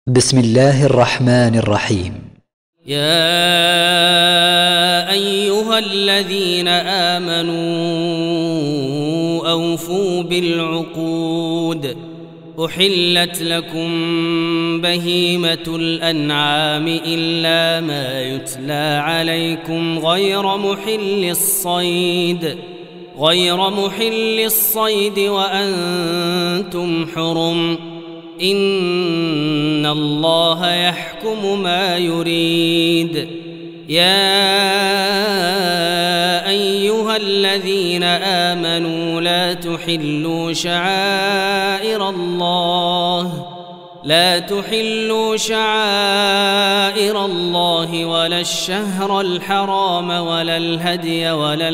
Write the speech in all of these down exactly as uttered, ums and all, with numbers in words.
بسم الله الرحمن الرحيم. يا أيها الذين آمنوا أوفوا بالعقود. أحلت لكم بهيمة الأنعام إلا ما يتلى عليكم غير محل الصيد غير محل الصيد وأنتم حرم. إن الله يحكم ما يريد. يا أيها الذين آمنوا لا تحلوا شعائر الله لا تحلوا شعائر الله ولا الشهر الحرام ولا الهدي ولا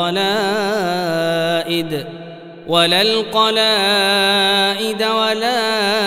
القلائد ولا القلائد ولا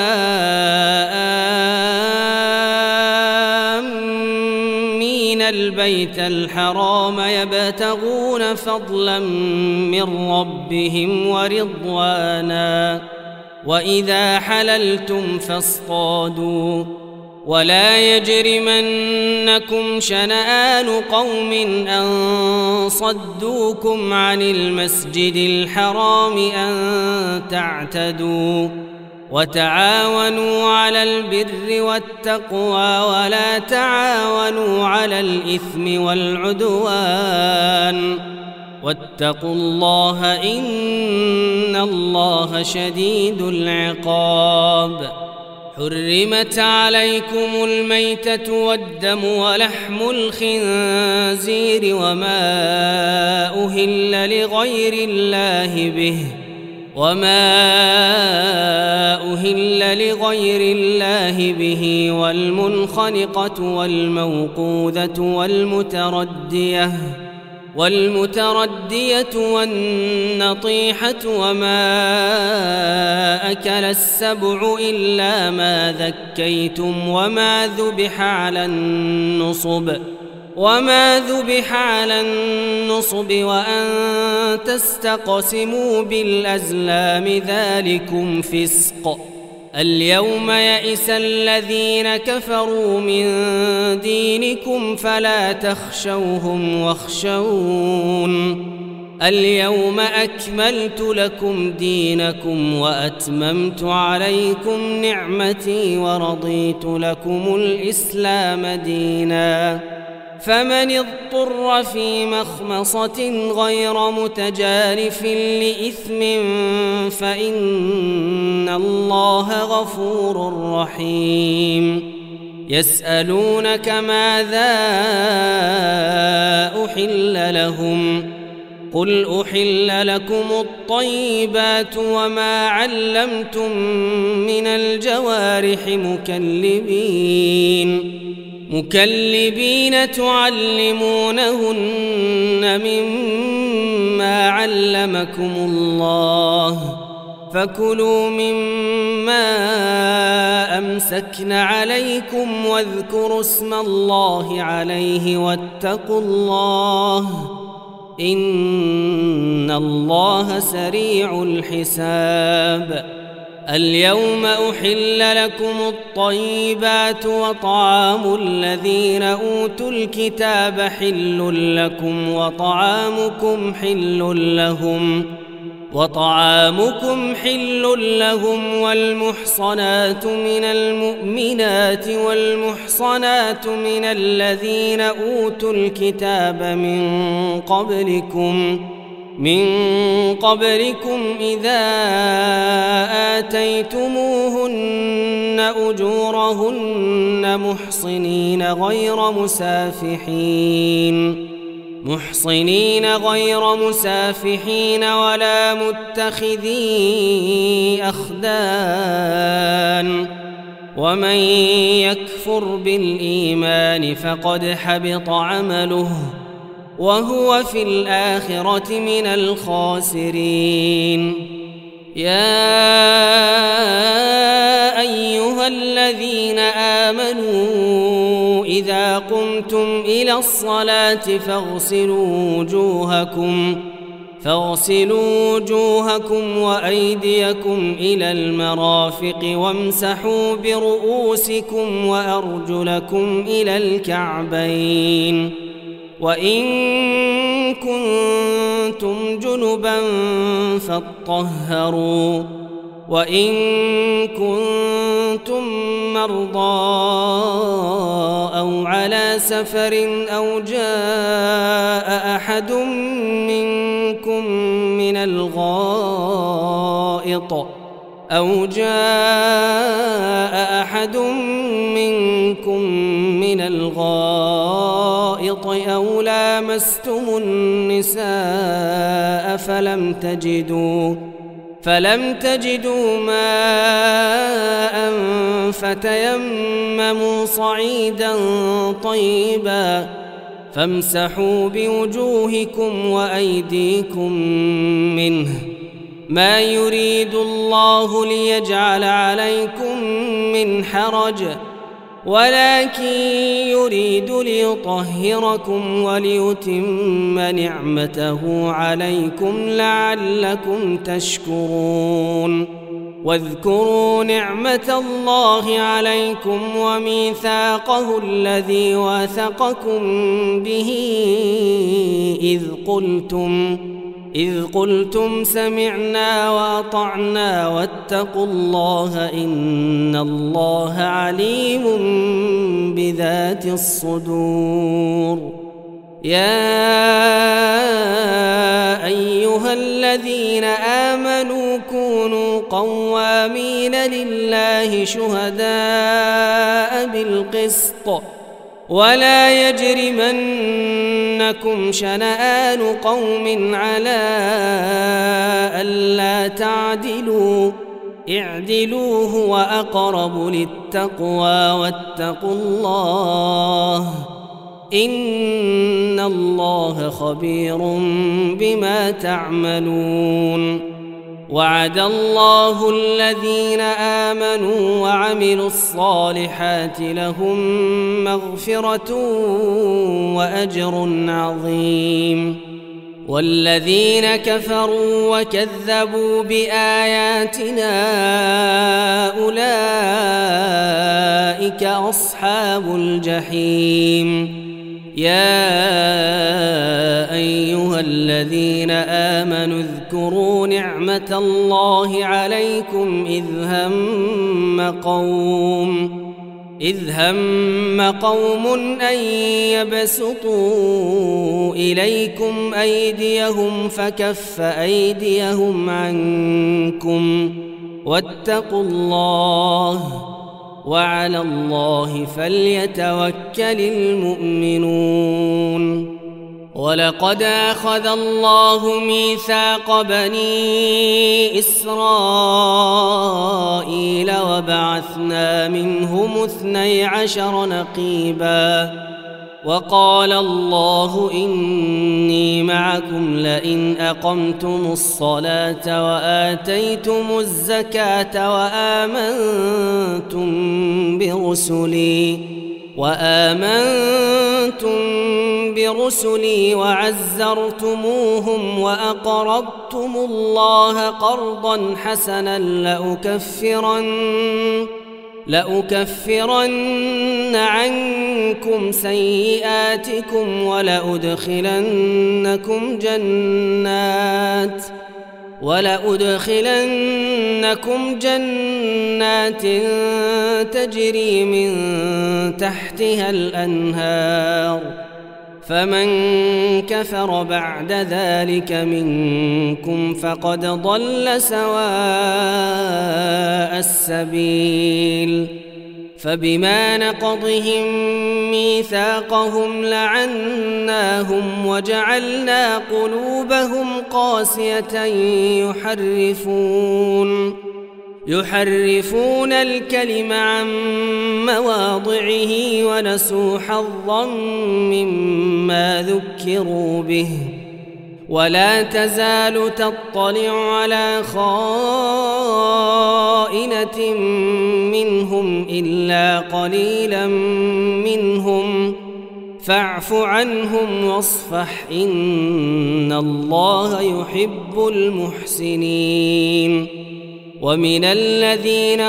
آمين البيت الحرام يبتغون فضلا من ربهم ورضوانا. وإذا حللتم فاصطادوا ولا يجرمنكم شنآن قوم أن صدوكم عن المسجد الحرام أن تعتدوا. وتعاونوا على البر والتقوى ولا تعاونوا على الإثم والعدوان. واتقوا الله إن الله شديد العقاب. حرمت عليكم الميتة والدم ولحم الخنزير وما أهل لغير الله به وما أهل لغير الله به والمنخنقة والموقوذة والمتردية والمتردية والنطيحة وما أكل السبع إلا ما ذكيتم وما ذبح على النصب وما ذبح على النصب وأن تستقسموا بالأزلام ذلكم فسق. اليوم يئس الذين كفروا من دينكم فلا تخشوهم واخشون. اليوم أكملت لكم دينكم وأتممت عليكم نعمتي ورضيت لكم الإسلام دينا. فمن اضطر في مخمصة غير متجارف لإثم فإن الله غفور رحيم. يسألونك ماذا أحل لهم قل أحل لكم الطيبات وما علمتم من الجوارح مكلبين مكلبين تعلمونهن مما علمكم الله فكلوا مما أمسكن عليكم واذكروا اسم الله عليه واتقوا الله إن الله سريع الحساب. اليوم أحل لكم الطيبات وطعام الذين أوتوا الكتاب حل لكم وطعامكم حل لهم وطعامكم حل لهم والمحصنات من المؤمنات والمحصنات من الذين أوتوا الكتاب من قبلكم من قبلكم إذا آتيتموهن أجورهن محصنين غير مسافحين محصنين غير مسافحين ولا متخذي أخدان. ومن يكفر بالإيمان فقد حبط عمله وهو في الآخرة من الخاسرين. يا أيها الذين آمنوا إذا قمتم إلى الصلاة فاغسلوا وجوهكم فاغسلوا وجوهكم وأيديكم إلى المرافق وامسحوا برؤوسكم وأرجلكم إلى الكعبين وإن كنتم جنبا فاطهروا وإن كنتم مرضى أو على سفر أو جاء أحد منكم من الغائط أو جاء أحد منكم من الغائط أو لامستم النساء فلم تجدوا فلم تجدوا ماء فتيمموا صعيدا طيبا فامسحوا بوجوهكم وأيديكم منه ما يريد الله ليجعل عليكم من حرج ولكن يريد ليطهركم وليتم نعمته عليكم لعلكم تشكرون واذكروا نعمة الله عليكم وميثاقه الذي واثقكم به إذ قلتم إذ قلتم سمعنا وأطعنا واتقوا الله إن الله عليم بذات الصدور يا أيها الذين آمنوا كونوا قوامين لله شهداء بالقسط ولا يجرمنكم شنآن قوم على ألا تعدلوا اعدلوا هو أقرب للتقوى واتقوا الله إن الله خبير بما تعملون وعد الله الذين آمنوا وعملوا الصالحات لهم مغفرة وأجر عظيم والذين كفروا وكذبوا بآياتنا أولئك أصحاب الجحيم يا أيها الذين آمنوا اذكروا نعمة الله عليكم إذ هم قوم إذ هم قوم أن يبسطوا إليكم أيديهم فكف أيديهم عنكم واتقوا الله وعلى الله فليتوكل المؤمنون ولقد أخذ الله ميثاق بني إسرائيل وبعثنا منهم اثني عشر نقيبا وقال الله إني معكم لئن أقمتم الصلاة وآتيتم الزكاة وآمنتم برسلي وآمنتم برسلي وعزرتموهم وأقرضتم الله قرضا حسنا لأكفرن لأكفرن عنكم سيئاتكم ولأدخلنكم جنات ولأدخلنكم جنات تجري من تحتها الأنهار فمن كفر بعد ذلك منكم فقد ضل سواء السبيل فبما نقضهم ميثاقهم لعناهم وجعلنا قلوبهم قاسية يحرفون يحرفون الكلم عن مواضعه ونسوا حظا مما ذكروا به ولا تزال تطلع على خائنة منهم إلا قليلا منهم فاعف عنهم واصفح إن الله يحب المحسنين. ومن الذين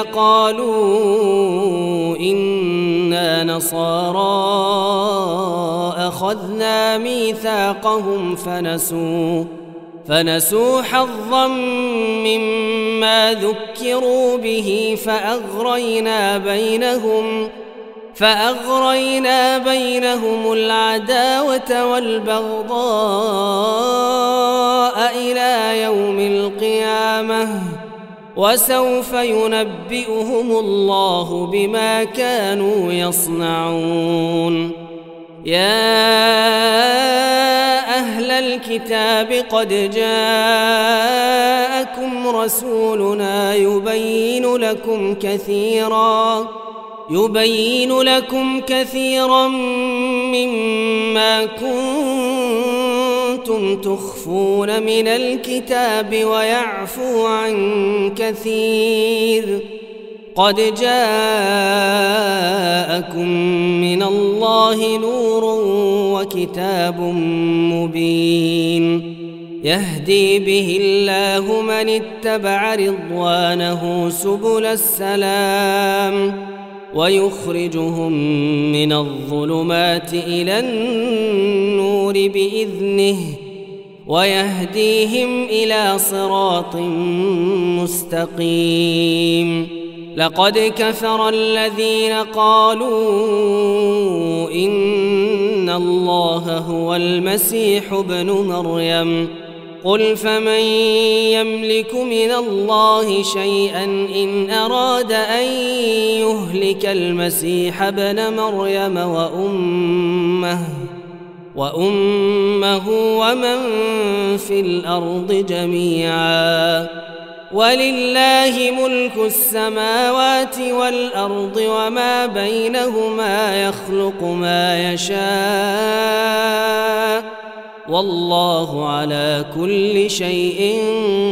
قالوا إنا نصارى أخذنا ميثاقهم فنسوا فنسوا حظا مما ذكروا به فأغرينا بينهم فأغرينا بينهم العداوة والبغضاء إلى يوم القيامة وسوف ينبئهم الله بما كانوا يصنعون. يا أهل الكتاب قد جاءكم رسولنا يبين لكم كثيرا يبين لكم كثيرا مما كنتم تخفون من الكتاب ويعفو عن كثير. قد جاءكم من الله نور وكتاب مبين يهدي به الله من اتبع رضوانه سبل السلام ويخرجهم من الظلمات إلى النور بإذنه ويهديهم إلى صراط مستقيم. لقد كفر الذين قالوا إن الله هو المسيح ابن مريم قل فمن يملك من الله شيئا إن أراد أن يهلك المسيح ابن مريم وأمه وأمه ومن في الأرض جميعا ولله ملك السماوات والأرض وما بينهما يخلق ما يشاء والله على كل شيء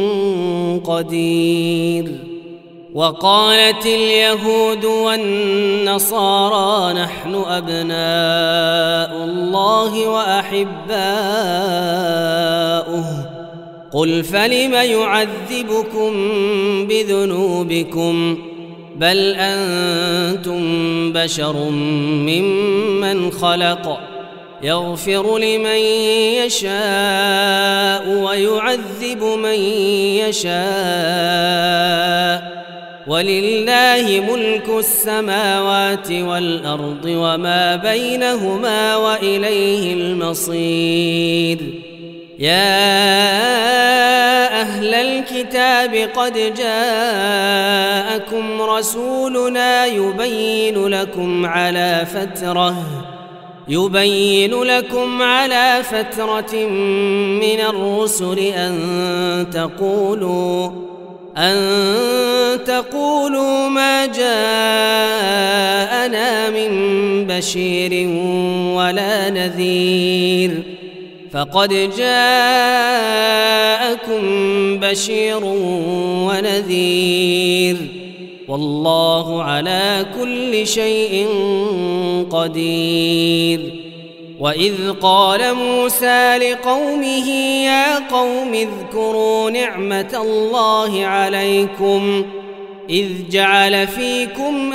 قدير. وقالت اليهود والنصارى نحن أبناء الله وأحباؤه قل فلم يعذبكم بذنوبكم بل أنتم بشر ممن خلق يغفر لمن يشاء ويعذب من يشاء ولله ملك السماوات والأرض وما بينهما وإليه المصير. يا أهل الكتاب قد جاءكم رسولنا يبين لكم على فترة يبين لكم على فترة من الرسل أن تقولوا أن تقولوا ما جاءنا من بشير ولا نذير فقد جاءكم بشير ونذير والله على كل شيء قدير. وإذ قال موسى لقومه يا قوم اذكروا نعمة الله عليكم إذ جعل فيكم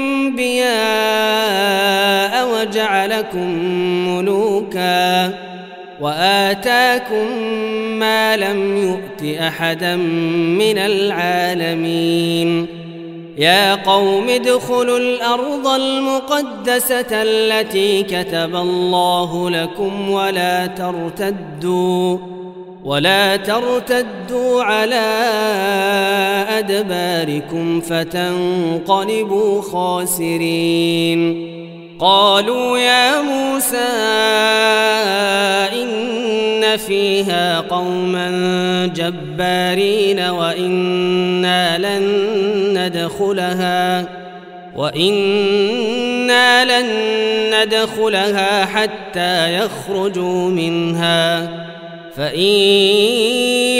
أنبياء وجعلكم ملوكا وآتاكم ما لم يؤت أحدا من العالمين. يا قوم ادخلوا الأرض المقدسة التي كتب الله لكم ولا ترتدوا ولا ترتدوا على أدباركم فتنقلبوا خاسرين. قالوا يا موسى إن فيها قوما جبارين وإنا لن ندخلها وإنا لن ندخلها حتى يخرجوا منها فإن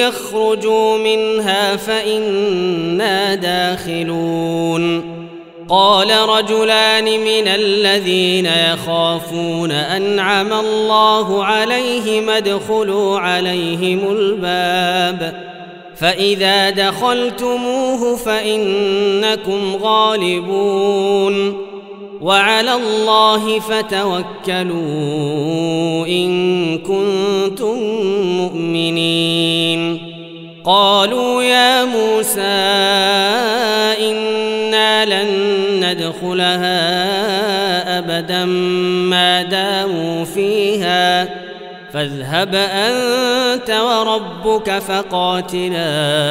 يخرجوا منها فإنا داخلون. قال رجلان من الذين يخافون أنعم الله عليهم ادخلوا عليهم الباب فإذا دخلتموه فإنكم غالبون وعلى الله فتوكلوا إن كنتم مؤمنين قالوا يا موسى إنا لن ندخلها أبدا ما داموا فيها فاذهب أنت وربك فقاتلا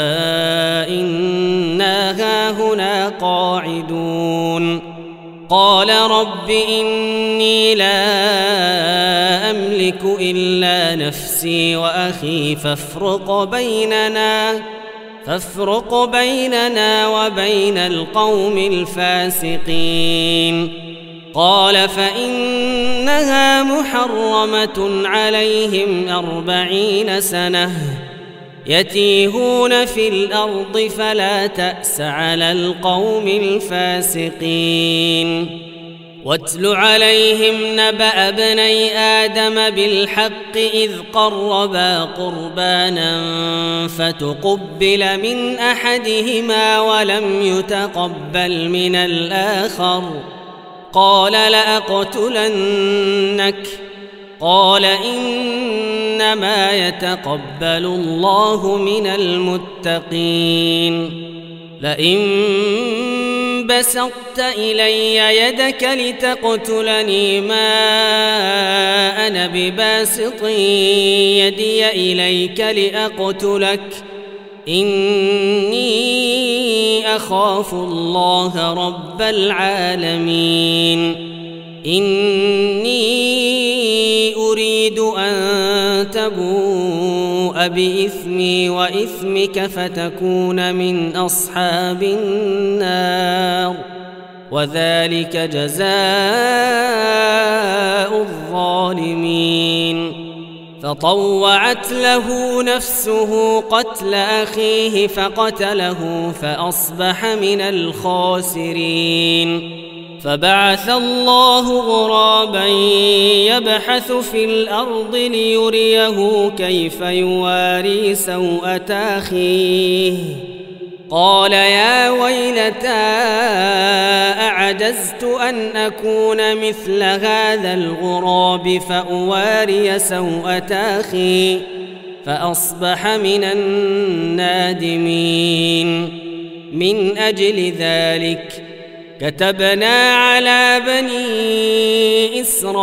إنا هاهنا قاعدون قال رب إني لا أملك إلا نفسي وأخي فافرق بيننا فافرق بيننا وبين القوم الفاسقين قال فإنها محرمة عليهم أربعين سنة يتيهون في الأرض فلا تأس على القوم الفاسقين واتل عليهم نبأ ابني آدم بالحق إذ قربا قربانا فتقبل من أحدهما ولم يتقبل من الآخر قال لأقتلنك قال إنما يتقبل الله من المتقين لئن بسطت إلي يدك لتقتلني ما أنا بباسط يدي إليك لأقتلك إني أخاف الله رب العالمين إني أريد أن تبوء بإثمي وإثمك فتكون من أصحاب النار وذلك جزاء الظالمين فطوعت له نفسه قتل أخيه فقتله فأصبح من الخاسرين فبعث الله غرابا يبحث في الأرض ليريه كيف يواري سوءة أخيه قال يا ويلتى أعجزت أن أكون مثل هذا الغراب فأواري سوءة أخي فأصبح من النادمين من أجل ذلك كتبنا على بني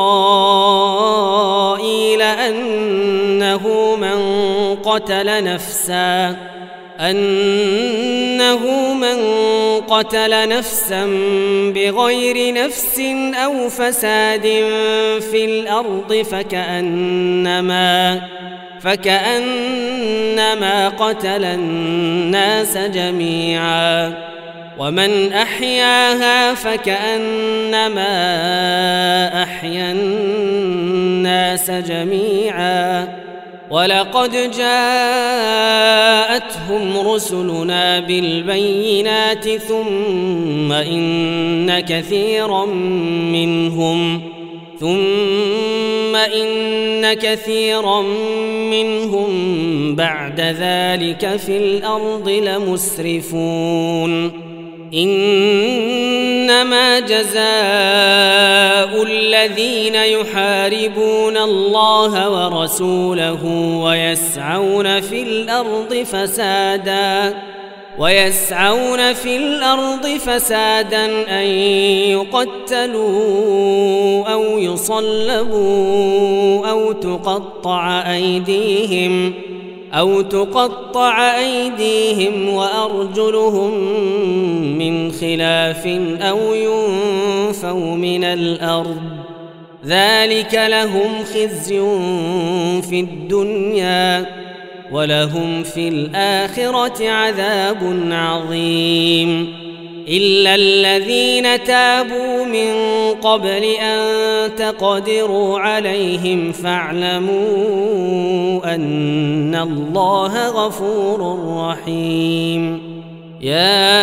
إسرائيل أنه من قتل نفسا أنه من قتل نفسا بغير نفس أو فساد في الأرض فكأنما فكأنما قتل الناس جميعا ومن أحياها فكأنما أحيا الناس جميعا ولقد جاءتهم رسلنا بالبينات ثم إن كثيرا منهم ثم إن كثيرا منهم بعد ذلك في الأرض لمسرفون إنما جزاء الذين يحاربون الله ورسوله ويسعون في الأرض فسادا ويسعون في الأرض فسادا أن يقتلوا أو يصلبوا أو تقطع أيديهم أو تقطع أيديهم وأرجلهم من خلاف أو ينفوا من الأرض ذلك لهم خزي في الدنيا ولهم في الآخرة عذاب عظيم إلا الذين تابوا من قبل أن تقدروا عليهم فاعلموا أن الله غفور رحيم يا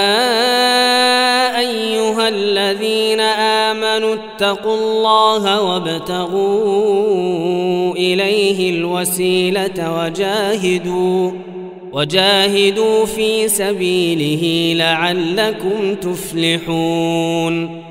أيها الذين آمنوا اتقوا الله وابتغوا إليه الوسيلة وجاهدوا وجاهدوا في سبيله لعلكم تفلحون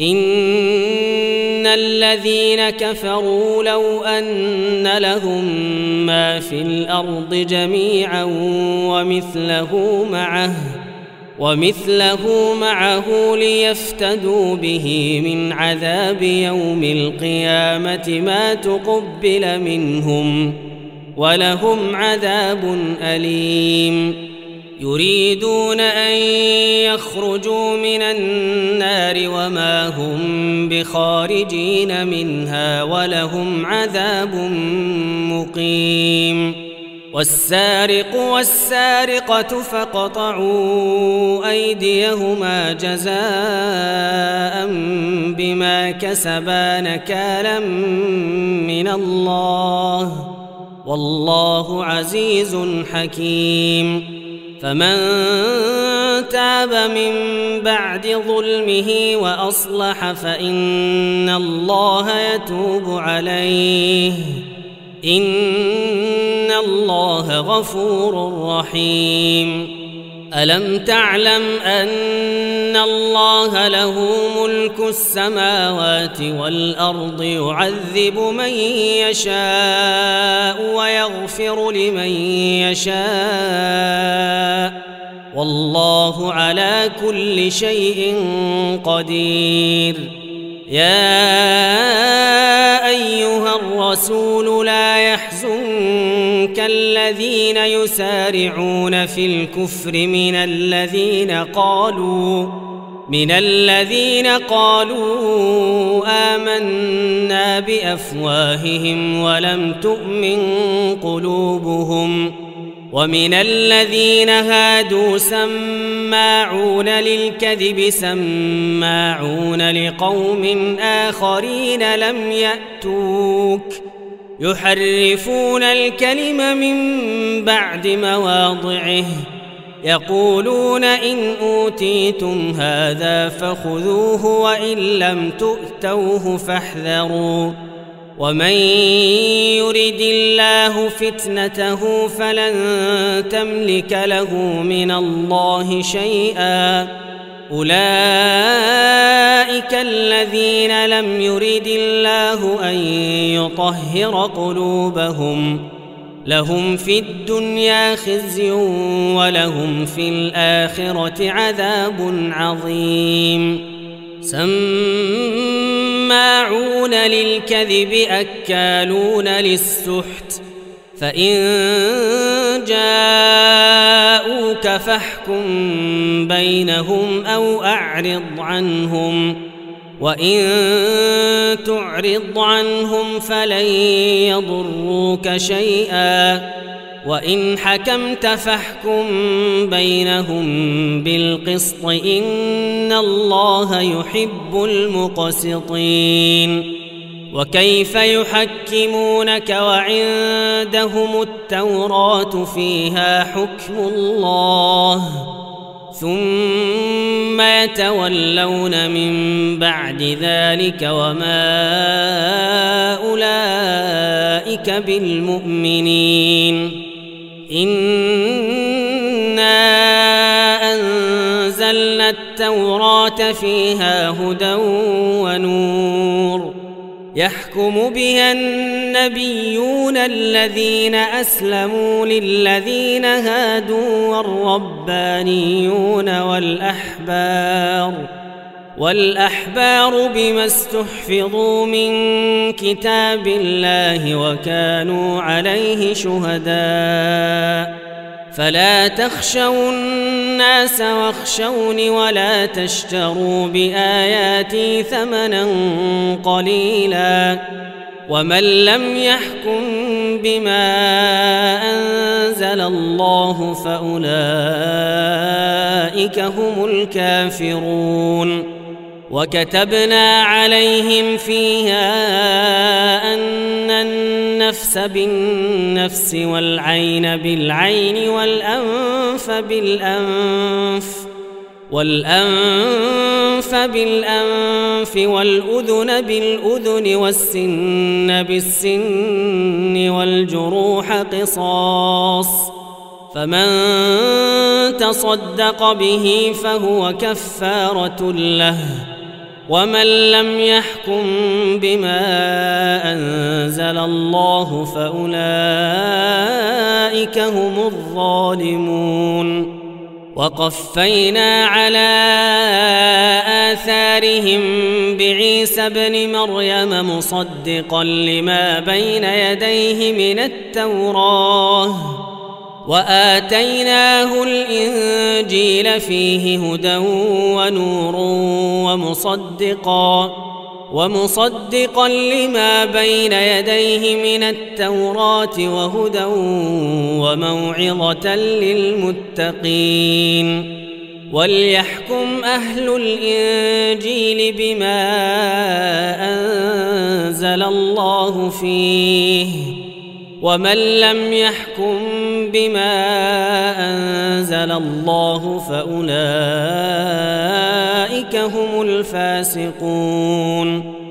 إن الذين كفروا لو أن لهم ما في الأرض جميعا ومثله معه ومثله معه ليفتدوا به من عذاب يوم القيامة ما تقبل منهم ولهم عذاب أليم يريدون أن يخرجوا من النار وما هم بخارجين منها ولهم عذاب مقيم والسارق والسارقة فاقطعوا أيديهما جزاء بما كسبا نكالا من الله والله عزيز حكيم فمن تاب من بعد ظلمه وأصلح فإن الله يتوب عليه إن الله غفور رحيم ألم تعلم أن الله له ملك السماوات والأرض يعذب من يشاء ويغفر لمن يشاء والله على كل شيء قدير يا أيها الرسول لا يحزنك الذين يسارعون في الكفر من الذين قالوا من الذين قالوا آمنا بأفواههم ولم تؤمن قلوبهم ومن الذين هادوا سماعون للكذب سماعون لقوم آخرين لم يأتوك يحرفون الكلم من بعد مواضعه يقولون إن أوتيتم هذا فخذوه وإن لم تؤتوه فاحذروا ومن يرد الله فتنته فلن تملك له من الله شيئا أولئك الذين لم يرد الله أن يطهر قلوبهم لهم في الدنيا خزي ولهم في الآخرة عذاب عظيم سماعون للكذب أكالون للسحت فإن جاءوك فاحكم بينهم أو أعرض عنهم وإن تعرض عنهم فلن يضروك شيئا وإن حكمت فاحكم بينهم بالقسط إن الله يحب المقسطين وكيف يحكمونك وعندهم التوراة فيها حكم الله ثم يتولون من بعد ذلك وما أولئك بالمؤمنين إنا أنزلنا التوراة فيها هدى ونور يحكم بها النبيون الذين أسلموا للذين هادوا والربانيون والأحبار والأحبار بما استحفظوا من كتاب الله وكانوا عليه شهداء فلا تخشوا الناس واخشوني ولا تشتروا بآياتي ثمنا قليلا ومن لم يحكم بما أنزل الله فأولئك هم الكافرون وكتبنا عليهم فيها أن النفس النفس بالنفس والعين بالعين والأنف بالأنف والأنف بالأنف والأذن بالأذن والسن بالسن والجروح قصاص، فمن تصدق به فهو كفارة له، ومن لم يحكم بما أنزل الله فأولئك هم الظالمون. وقفينا على آثارهم بعيسى ابن مريم مصدقا لما بين يديه من التوراة، وآتيناه الإنجيل فيه هدى ونور ومصدقا ومصدقا لما بين يديه من التوراة وهدى وموعظة للمتقين. وليحكم أهل الإنجيل بما أنزل الله فيه، ومن لم يحكم بما أنزل الله فأولئك هم الفاسقون.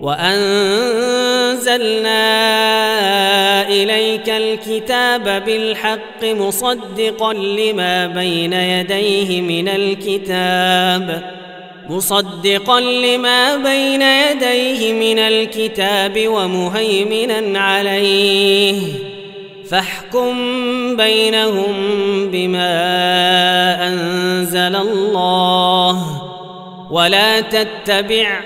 وأنزلنا إليك الكتاب بالحق مصدقا لما بين يديه من الكتاب مصدقا لما بين يديه من الكتاب ومهيمنا عليه، فاحكم بينهم بما أنزل الله، ولا تتبع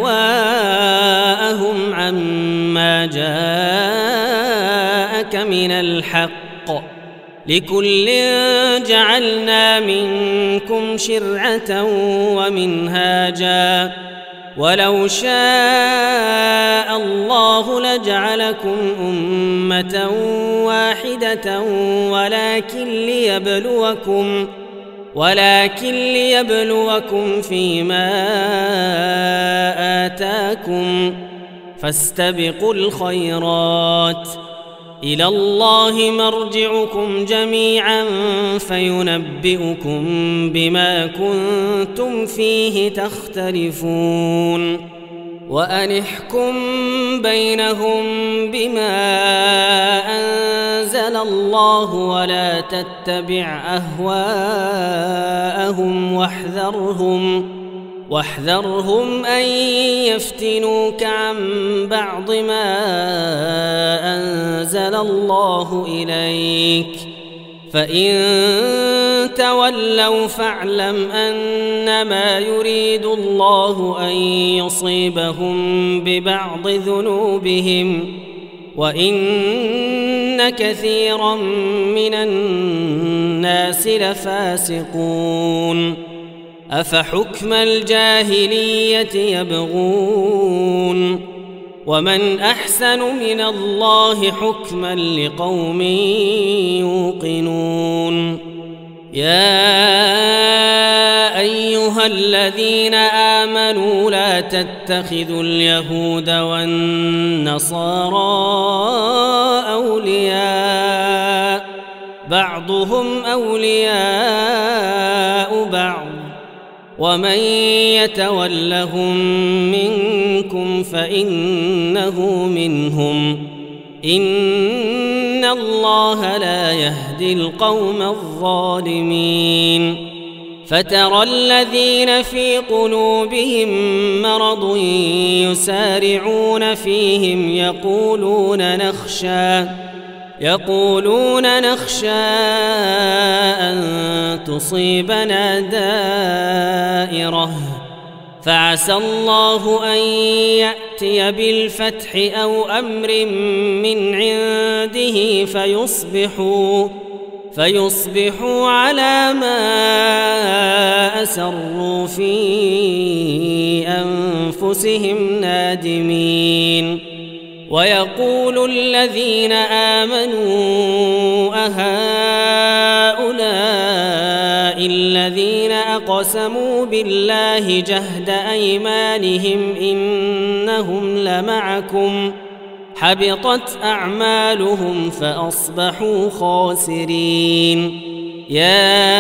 أهواءهم عما جاءك من الحق، لكل جعلنا منكم شرعة ومنهاجا، ولو شاء الله لجعلكم أمة واحدة ولكن ليبلوكم ولكن ليبلوكم فيما آتاكم، فاستبقوا الخيرات، إلى الله مرجعكم جميعا فينبئكم بما كنتم فيه تختلفون. وأن احكم بينهم بما أنزل الله ولا تتبع أهواءهم واحذرهم واحذرهم أن يفتنوك عن بعض ما أنزل الله إليك، فإن تولوا فاعلم أنما يريد الله أن يصيبهم ببعض ذنوبهم، وإن كثيرا من الناس لفاسقون. أفحكم الجاهلية يبغون، ومن أحسن من الله حكما لقوم يوقنون. يا أيها الذين آمنوا لا تتخذوا اليهود والنصارى أولياء، بعضهم أولياء بعض، ومن يتولهم منكم فإنه منهم، إن الله لا يهدي القوم الظالمين. فترى الذين في قلوبهم مرض يسارعون فيهم يقولون نخشى يقولون نخشى أن تصيبنا دائرة، فعسى الله أن يأتي بالفتح أو أمر من عنده فيصبحوا فيصبحوا على ما أسروا في أنفسهم نادمين. ويقول الذين آمنوا أهؤلاء الذين أقسموا بالله جهد أيمانهم إنهم لمعكم حبطت أعمالهم فأصبحوا خاسرين. يا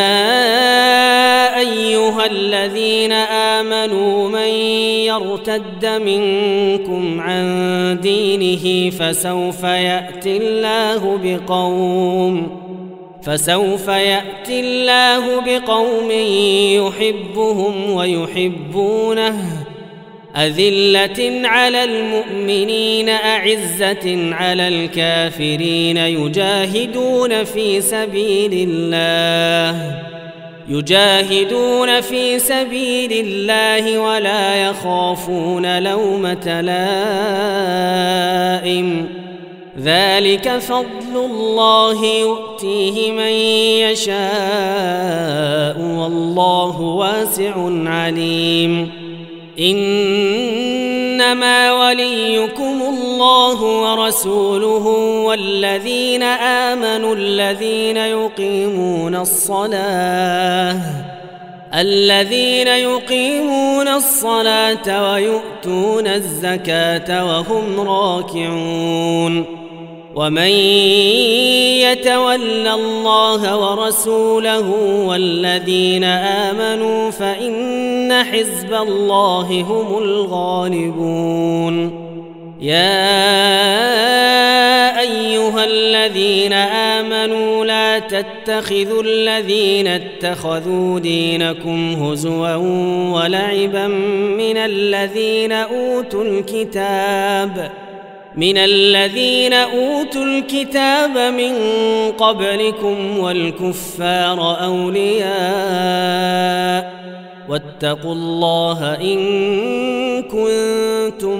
أيها الذين آمنوا من يرتد منكم عن دينه فسوف يأتي الله بقوم فسوف يأتي الله بقوم يحبهم ويحبونه أذلة على المؤمنين أعزة على الكافرين يجاهدون في سبيل الله يجاهدون في سبيل الله ولا يخافون لومة لائم ذلك فضل الله يؤتيه من يشاء والله واسع عليم. إنما وليكم الله ورسوله والذين آمنوا الذين يقيمون الصلاة الذين يقيمون الصلاة ويؤتون الزكاة وهم راكعون. ومن يتول الله ورسوله والذين آمنوا فإن حزب الله هم الغالبون. يا أيها الذين آمنوا لا تتخذوا الذين اتخذوا دينكم هزوا ولعبا من الذين أوتوا الكتاب من الذين أوتوا الكتاب من قبلكم والكفار أولياء واتقوا الله إن كنتم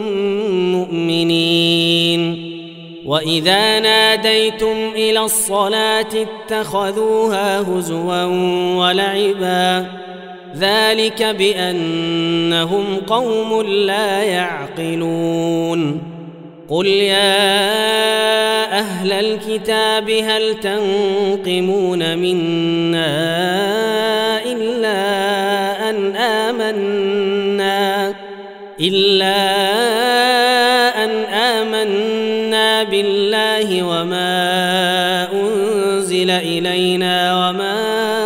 مؤمنين. وإذا ناديتم إلى الصلاة اتخذوها هزوا ولعبا ذلك بأنهم قوم لا يعقلون. قل يا أهل الكتاب هل تنقمون منا إلا أن آمنا إلا أن آمنا بالله وما أنزل إلينا وما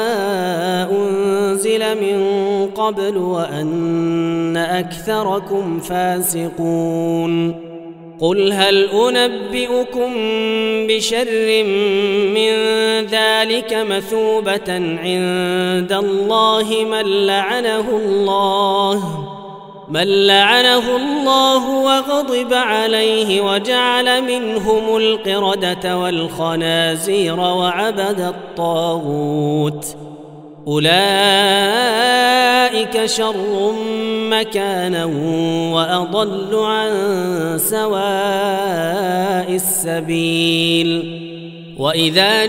أنزل من قبل وأن أكثركم فاسقون. قل هل أنبئكم بشر من ذلك مثوبة عند الله من لعنه الله من لعنه الله وغضب عليه وجعل منهم القردة والخنازير وعبد الطاغوت أولئك شر مكانا وأضل عن سواء السبيل. وإذا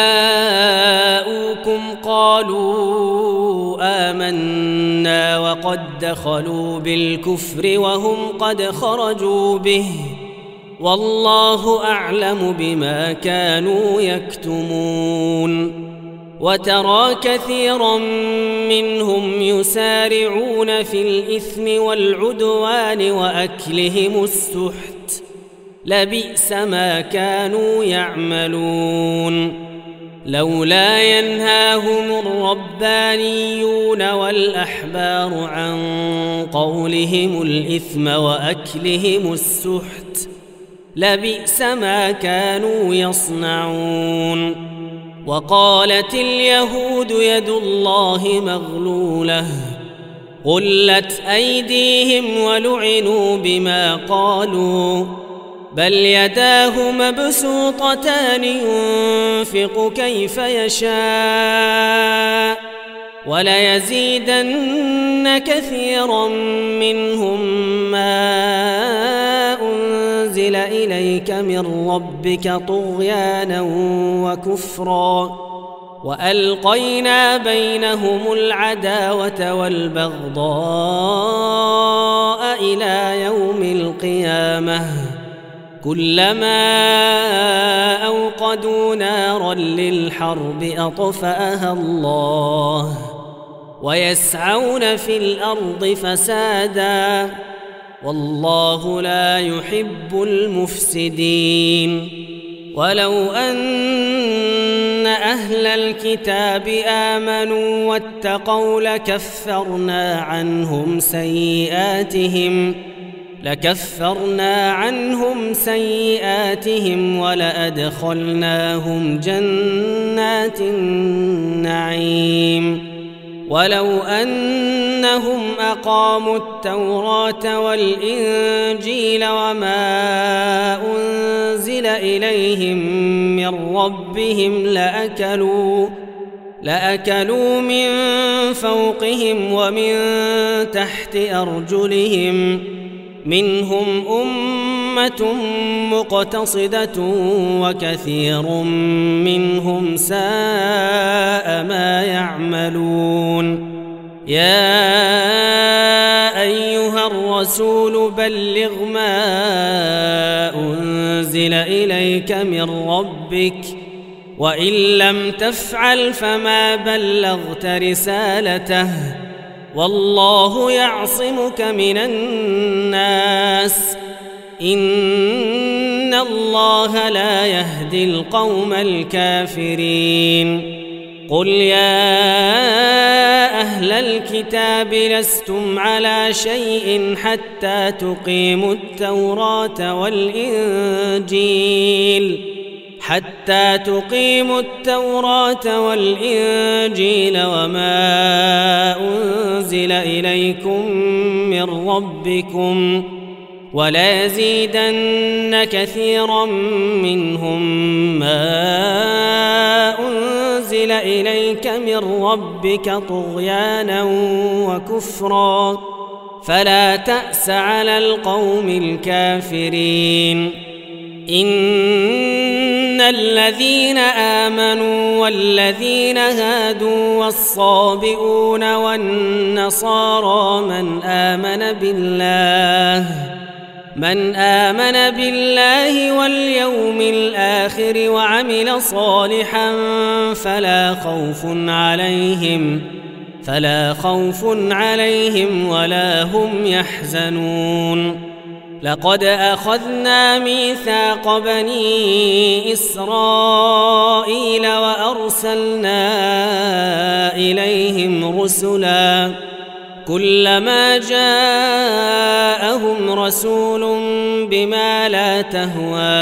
جاءوكم قالوا آمنا وقد دخلوا بالكفر وهم قد خرجوا به والله أعلم بما كانوا يكتمون. وترى كثيرا منهم يسارعون في الإثم والعدوان وأكلهم السحت لبئس ما كانوا يعملون. لولا ينهاهم الربانيون والأحبار عن قولهم الإثم وأكلهم السحت لبئس ما كانوا يصنعون. وقالت اليهود يد الله مغلولة غلت أيديهم ولعنوا بما قالوا بل يداه مبسوطتان ينفق كيف يشاء وليزيدن كثيرا منهم ما أنزل إليك من ربك طغيانا وكفرا وألقينا بينهم العداوة والبغضاء إلى يوم القيامة كلما أوقدوا نارا للحرب أطفأها الله ويسعون في الأرض فسادا والله لا يحب المفسدين. ولو أن أهل الكتاب آمنوا واتقوا لكفرنا عنهم سيئاتهم لكفرنا عنهم سيئاتهم ولأدخلناهم جنات النعيم. ولو أنهم أقاموا التوراة والإنجيل وما أنزل إليهم من ربهم لأكلوا لأكلوا من فوقهم ومن تحت أرجلهم منهم أمة مقتصدة وكثير منهم ساء ما يعملون. يا أيها الرسول بلغ ما أنزل إليك من ربك وإن لم تفعل فما بلغت رسالته والله يعصمك من الناس إن الله لا يهدي القوم الكافرين. قل يا أهل الكتاب لستم على شيء حتى تقيموا التوراة والإنجيل حتى تقيموا التوراة والإنجيل وما أنزل إليكم من ربكم ولا يزيدن كثيرا منهم ما أنزل إليك من ربك طغيانا وكفرا فلا تأس على القوم الكافرين. إن الذين آمنوا والذين هادوا والصابئون والنصارى من آمن بالله من آمن بالله واليوم الآخر وعمل صالحا فلا خوف عليهم فلا خوف عليهم ولا هم يحزنون. لقد أخذنا ميثاق بني إسرائيل وأرسلنا إليهم رسلا كلما جاءهم رسول بما لا تهوى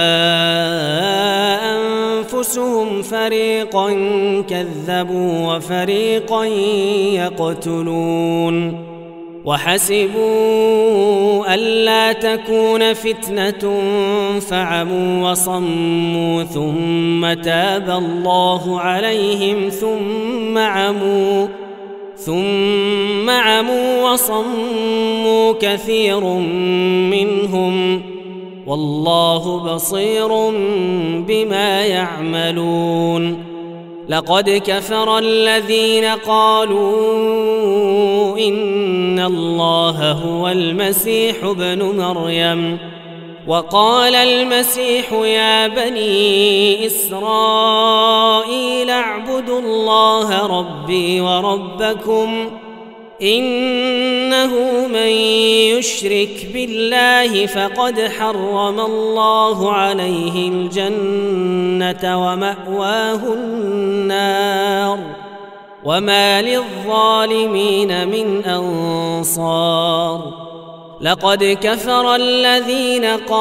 أنفسهم فريقا كذبوا وفريقا يقتلون. وحسبوا ألا تكون فتنة فعموا وصموا ثم تاب الله عليهم ثم عموا ثم عموا وصموا كثير منهم والله بصير بما يعملون. لقد كفر الذين قالوا إن الله هو المسيح ابن مريم وقال المسيح يا بني إسرائيل اعبدوا الله ربي وربكم إنه من يشرك بالله فقد حرم الله عليه الجنة ومأواه النار وما للظالمين من أنصار. لقد كفر الذين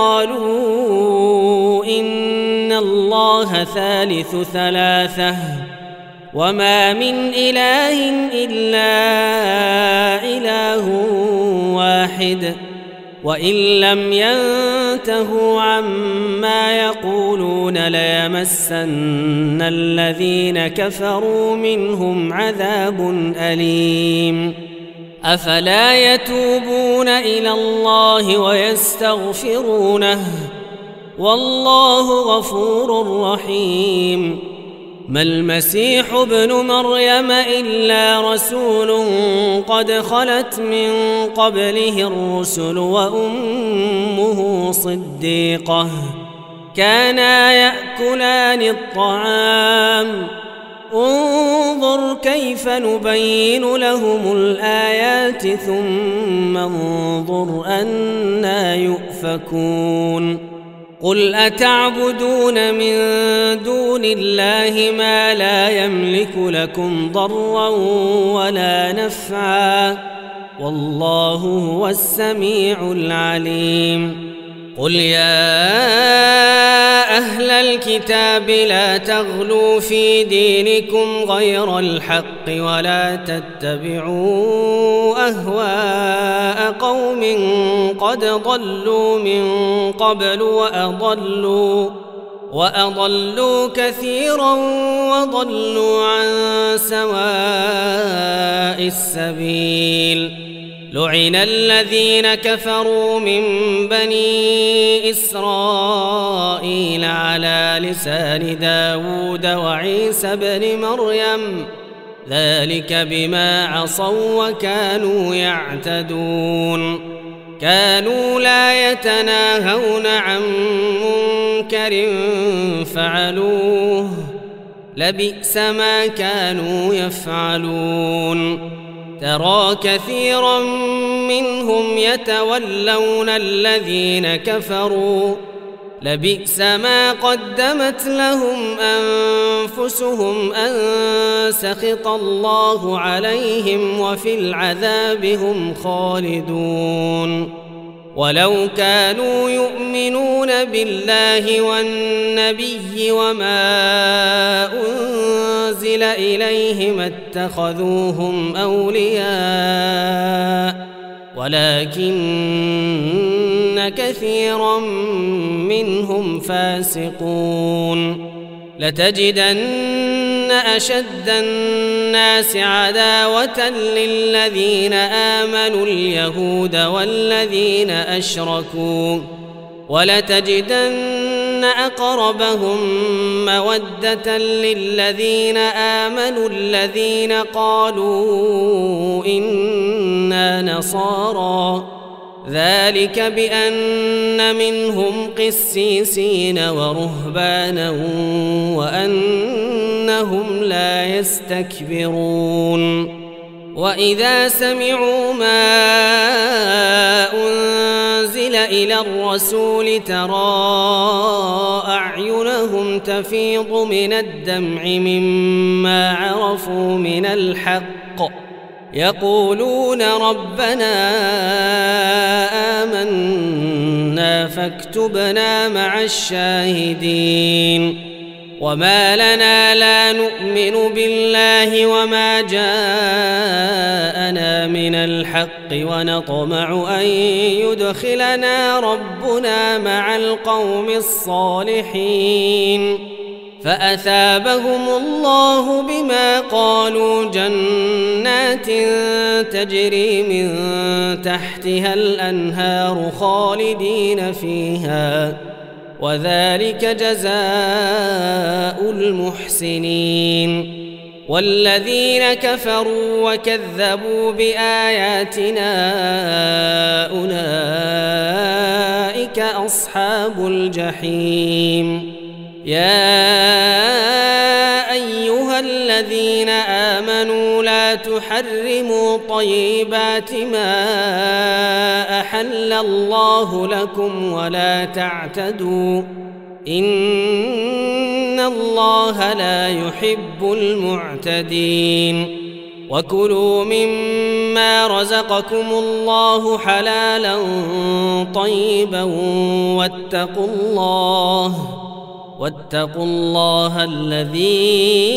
قالوا إن الله ثالث ثلاثة وما من إله إلا إله واحد وإن لم ينتهوا عما يقولون ليمسن الذين كفروا منهم عذاب أليم. أفلا يتوبون إلى الله ويستغفرونه والله غفور رحيم. ما المسيح ابن مريم إلا رسول قد خلت من قبله الرسل وأمه صديقة كانا يأكلان الطعام انظر كيف نبين لهم الآيات ثم انظر أنى يؤفكون قل أتعبدون من دون الله ما لا يملك لكم ضرا ولا نفعا والله هو السميع العليم قل يا أهل الكتاب لا تغلوا في دينكم غير الحق ولا تتبعوا أهواء قوم قد ضلوا من قبل وأضلوا وأضلوا كثيرا وضلوا عن سواء السبيل لعن الذين كفروا من بني إسرائيل على لسان داود وعيسى بن مريم ذلك بما عصوا وكانوا يعتدون كانوا لا يتناهون عن منكر فعلوه لبئس ما كانوا يفعلون ترى كثيرا منهم يتولون الذين كفروا لبئس ما قدمت لهم أنفسهم أن سخط الله عليهم وفي العذاب هم خالدون ولو كانوا يؤمنون بالله والنبي وما أنزل إليه ما اتخذوهم أولياء ولكن كثيرا منهم فاسقون لتجدن أشد الناس عداوة للذين آمنوا اليهود والذين أشركوا ولتجدن أقربهم مودة للذين آمنوا الذين قالوا إنا نصارى ذلك بأن منهم قسيسين ورهبانا وأنهم لا يستكبرون وإذا سمعوا ما أنزل إلى الرسول ترى أعينهم تفيض من الدمع مما عرفوا من الحق يقولون ربنا آمنا فاكتبنا مع الشاهدين وما لنا لا نؤمن بالله وما جاءنا من الحق ونطمع أن يدخلنا ربنا مع القوم الصالحين فأثابهم الله بما قالوا جنات تجري من تحتها الأنهار خالدين فيها وذلك جزاء المحسنين والذين كفروا وكذبوا بآياتنا أولئك أصحاب الجحيم يا أيها الذين آمنوا لا تحرموا طيبات ما أحل الله لكم ولا تعتدوا إن الله لا يحب المعتدين وكلوا مما رزقكم الله حلالا طيبا واتقوا الله واتقوا الله الذي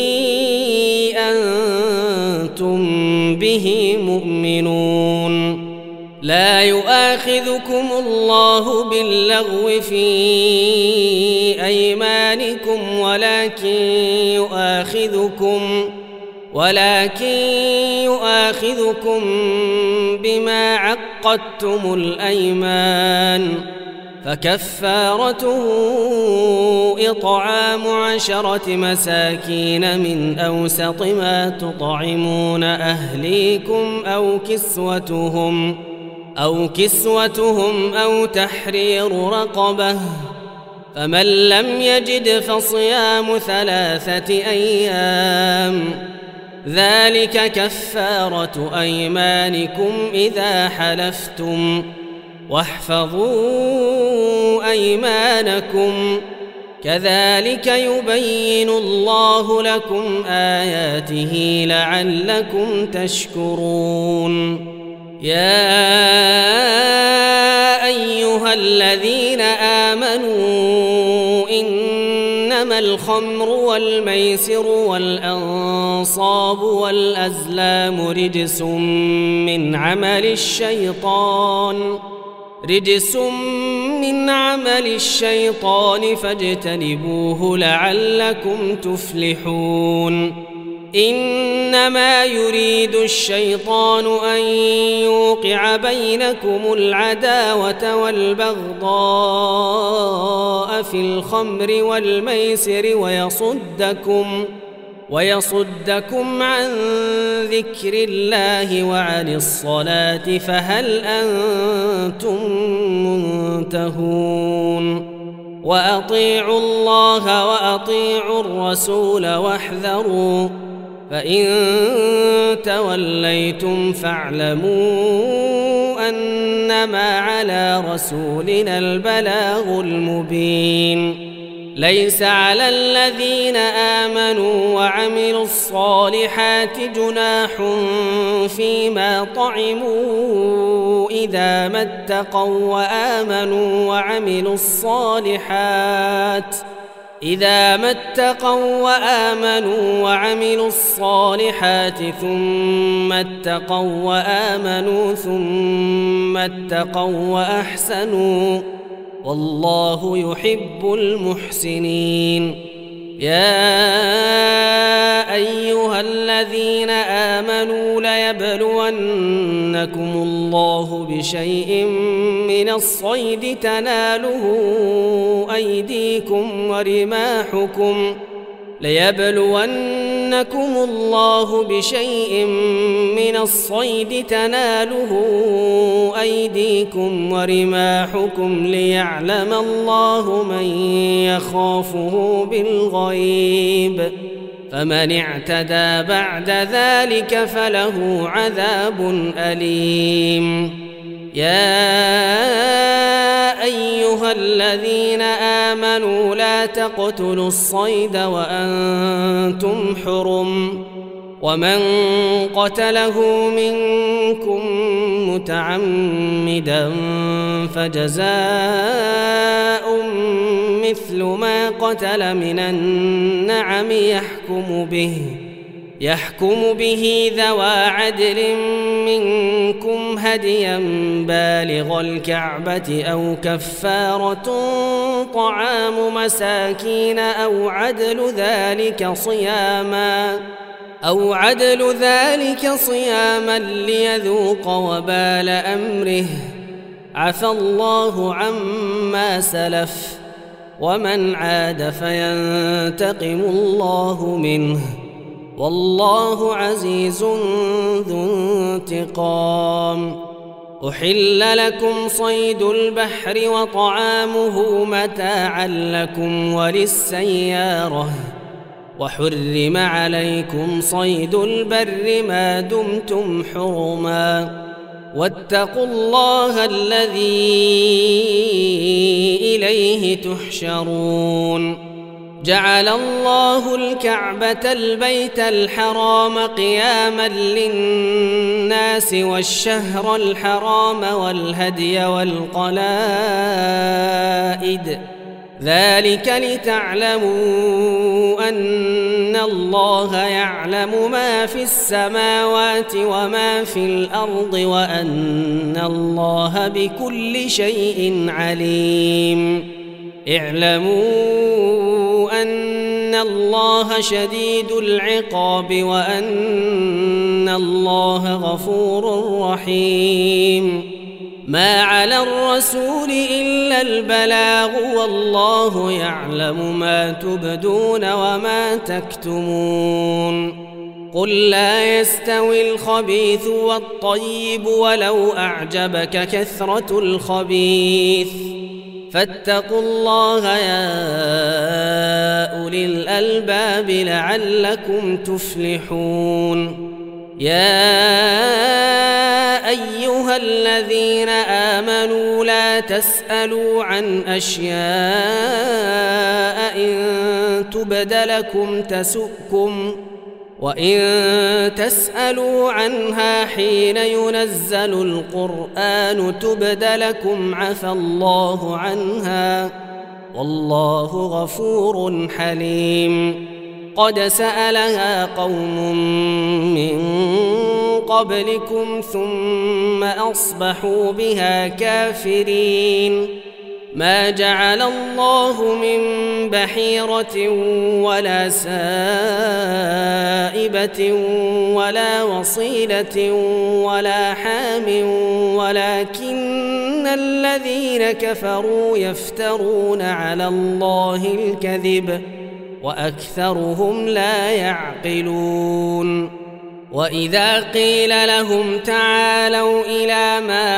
أنتم به مؤمنون لا يؤاخذكم الله باللغو في أيمانكم ولكن يؤاخذكم ولكن يؤاخذكم بما عقدتم الأيمان فكفارته إطعام عشرة مساكين من أوسط ما تطعمون أهليكم أو كسوتهم أو كسوتهم أو تحرير رقبة فمن لم يجد فصيام ثلاثة أيام ذلك كفارة أيمانكم إذا حلفتم واحفظوا أيمانكم كذلك يبين الله لكم آياته لعلكم تشكرون. يا أيها الذين آمنوا إنما الخمر والميسر والأنصاب والأزلام رجس من عمل الشيطان رجس من عمل الشيطان فاجتنبوه لعلكم تفلحون. إنما يريد الشيطان أن يوقع بينكم العداوة والبغضاء في الخمر والميسر ويصدكم ويصدكم عن ذكر الله وعن الصلاة فهل أنتم منتهون. وأطيعوا الله وأطيعوا الرسول واحذروا فإن توليتم فاعلموا أنما على رسولنا البلاغ المبين. ليس على الذين آمنوا وعملوا الصالحات جناح فيما طعموا إذا ما اتقوا وآمنوا وعملوا الصالحات إذا ما اتقوا وآمنوا وعملوا الصالحات ثم اتقوا وآمنوا ثم اتقوا وأحسنوا والله يحب المحسنين. يا أيها الذين آمنوا ليبلونكم الله بشيء من الصيد تناله أيديكم ورماحكم ليبلونكم الله بشيء من الصيد تناله أيديكم ورماحكم ليعلم الله من يخافه بالغيب فمن اعتدى بعد ذلك فله عذاب أليم. يا أيها الذين آمنوا لا تقتلوا الصيد وأنتم حرم ومن قتله منكم متعمدا فجزاء مثل ما قتل من النعم يحكم به يحكم به ذوى عدل منكم هديا بالغ الكعبة أو كفارة طعام مساكين أو عدل ذلك صياما أو عدل ذلك صياما ليذوق وبال أمره عفى الله عما سلف ومن عاد فينتقم الله منه والله عزيز ذو انتقام. أحل لكم صيد البحر وطعامه متاعا لكم وللسيارة وحرم عليكم صيد البر ما دمتم حرما واتقوا الله الذي إليه تحشرون. جعل الله الكعبة البيت الحرام قياما للناس والشهر الحرام والهدي والقلائد ذلك لتعلموا أن الله يعلم ما في السماوات وما في الأرض وأن الله بكل شيء عليم. اعلموا أن الله شديد العقاب وأن الله غفور رحيم. ما على الرسول إلا البلاغ والله يعلم ما تبدون وما تكتمون. قل لا يستوي الخبيث والطيب ولو أعجبك كثرة الخبيث فاتقوا الله يا أولي الألباب لعلكم تفلحون. يا أيها الذين آمنوا لا تسألوا عن أشياء إن تبد لكم تسؤكم، وإن تسألوا عنها حين ينزل القرآن تبد لكم عفى الله عنها والله غفور حليم. قد سألها قوم من قبلكم ثم أصبحوا بها كافرين. ما جعل الله من بحيرة ولا سائبة ولا وصيلة ولا حام ولكن الذين كفروا يفترون على الله الكذب وأكثرهم لا يعقلون. وإذا قيل لهم تعالوا إلى ما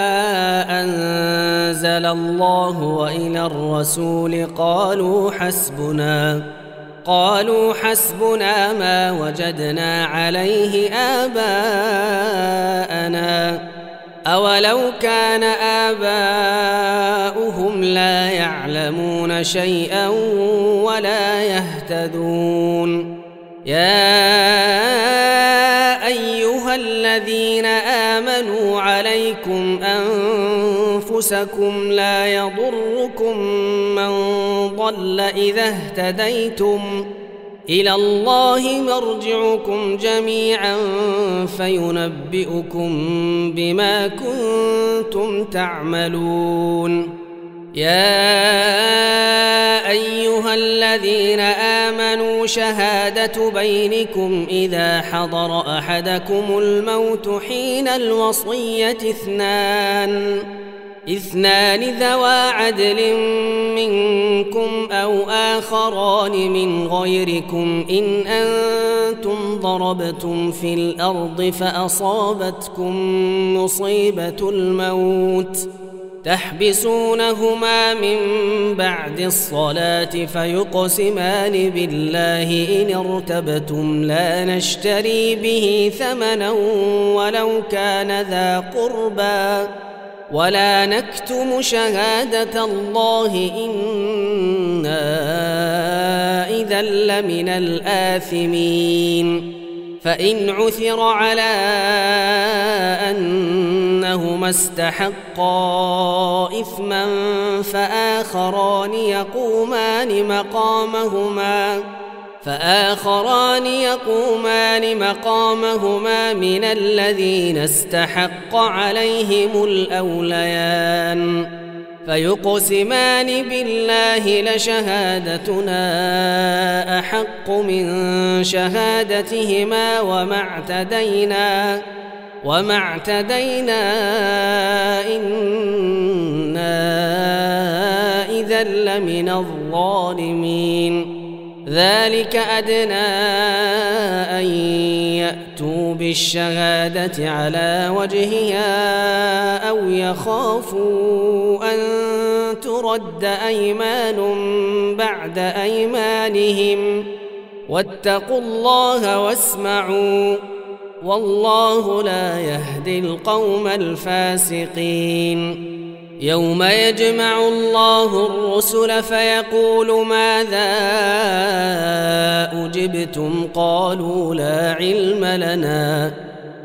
أنزل الله وإلى الرسول قالوا حسبنا قالوا حسبنا ما وجدنا عليه آباءنا أولو كان آباؤهم لا يعلمون شيئا ولا يهتدون. يا أيها الذين آمنوا عليكم أنفسكم لا يضركم من ضل إذا اهتديتم إلى الله مرجعكم جميعا فينبئكم بما كنتم تعملون. يا أيها الذين آمنوا شهادة بينكم إذا حضر أحدكم الموت حين الوصية اثنان اثنان ذوى عدل منكم أو آخران من غيركم إن أنتم ضربتم في الأرض فأصابتكم مصيبة الموت تحبسونهما من بعد الصلاة فيقسمان بالله إن ارتبتم لا نشتري به ثمنا ولو كان ذا قربى ولا نكتم شهادة الله إنا إذا لمن الآثمين. فإن عثر على أنهما استحقا إثما فآخران يقومان مقامهما فآخران يقومان مقامهما من الذين استحق عليهم الأوليان فيقسمان بالله لشهادتنا أحق من شهادتهما وما اعتدينا وما اعتدينا إنا إذا لمن الظالمين. ذلك أدنى أن يأتوا بالشهادة على وجهها أو يخافوا أن ترد أيمان بعد أيمانهم واتقوا الله واسمعوا والله لا يهدي القوم الفاسقين. يوم يجمع الله الرسل فيقول ماذا أجبتم قالوا لا علم لنا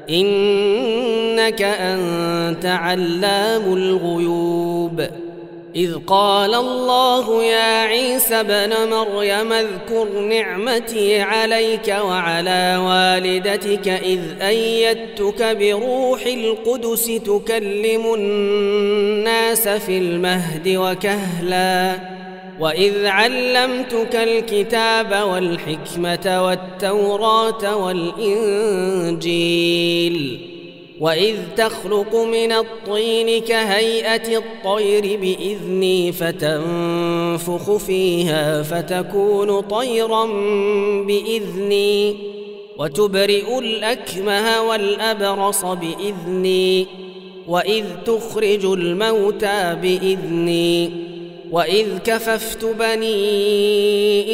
إنك أنت علام الغيوب. إذ قال الله يا عيسى ابن مريم اذكر نعمتي عليك وعلى والدتك إذ أيدتك بروح القدس تكلم الناس في المهد وكهلا وإذ علمتك الكتاب والحكمة والتوراة والإنجيل وإذ تخلق من الطين كهيئة الطير بإذني فتنفخ فيها فتكون طيرا بإذني وتبرئ الأكمه والأبرص بإذني وإذ تخرج الموتى بإذني وإذ كففت بني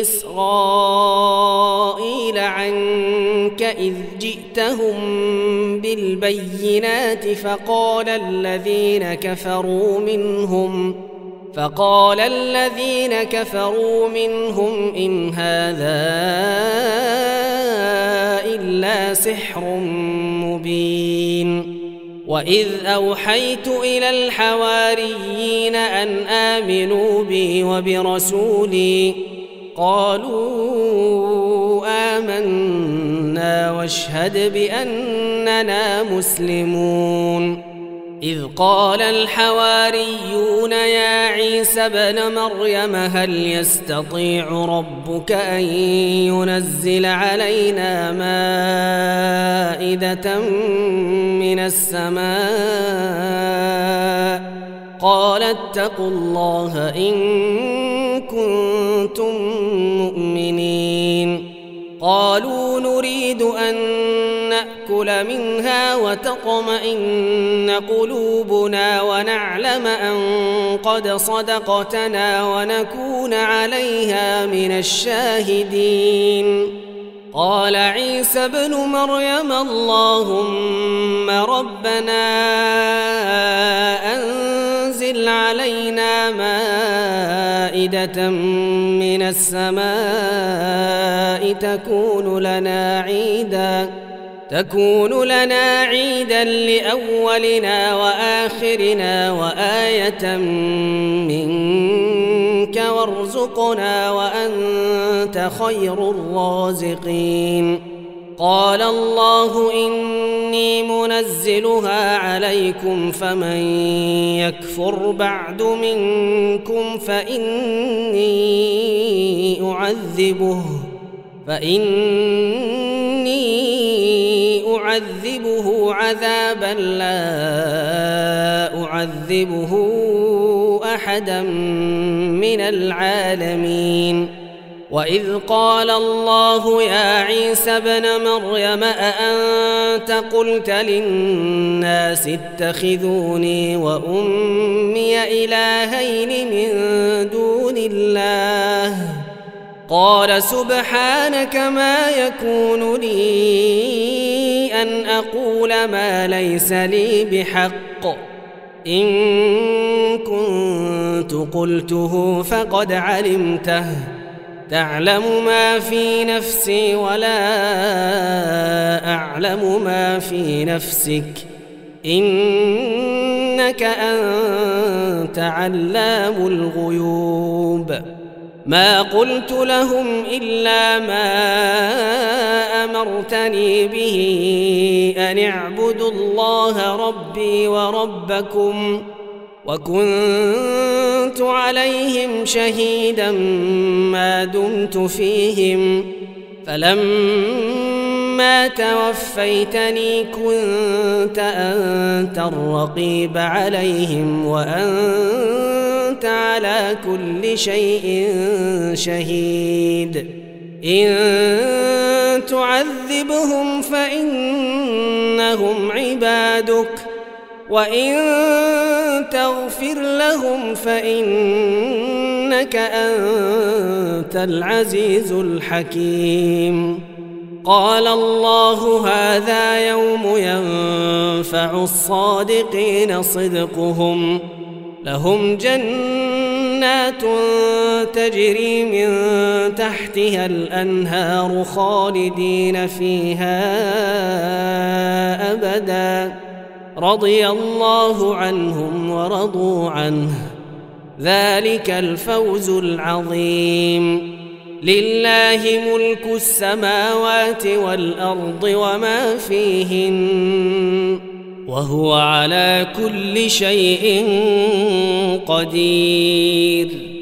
إسرائيل عنك إذ جئتهم بالبينات فقال الذين كفروا منهم فقال الذين كفروا منهم إن هذا إلا سحر مبين وإذ أوحيت إلى الحواريين أن آمنوا بي وبرسولي قالوا آمنا واشهد بأننا مسلمون إذ قال الحواريون يا عيسى ابن مريم هل يستطيع ربك أن ينزل علينا مائدة من السماء قال اتقوا الله إن كنتم مؤمنين قالوا نريد أن نأكل منها وتطمئن قلوبنا ونعلم أن قد صدقتنا ونكون عليها من الشاهدين قال عيسى ابن مريم اللهم ربنا أنزل علينا مائدة من السماء تكون لنا عيدا تكون لنا عيدا لأولنا وآخرنا وآية منك وارزقنا وأنت خير الرازقين قال الله إني منزلها عليكم فمن يكفر بعد منكم فإني أعذبه فإني أعذبه عذابا لا أعذبه أحدا من العالمين وإذ قال الله يا عيسى ابن مريم أأنت قلت للناس اتخذوني وأمي إلهين من دون الله قال سبحانك ما يكون لي أن أقول ما ليس لي بحق إن كنت قلته فقد علمته تعلم ما في نفسي ولا أعلم ما في نفسك إنك أنت علام الغيوب ما قلت لهم إلا ما أمرتني به أن اعبدوا الله ربي وربكم وكنت عليهم شهيدا ما دمت فيهم فلما توفيتني كنت أنت الرقيب عليهم وأنت على كل شيء شهيد إن تعذبهم فإنهم عبادك وإن تغفر لهم فإنك أنت العزيز الحكيم قال الله هذا يوم ينفع الصادقين صدقهم لهم جنات تجري من تحتها الأنهار خالدين فيها أبدا رضي الله عنهم ورضوا عنه ذلك الفوز العظيم لله ملك السماوات والأرض وما فيهن وهو على كل شيء قدير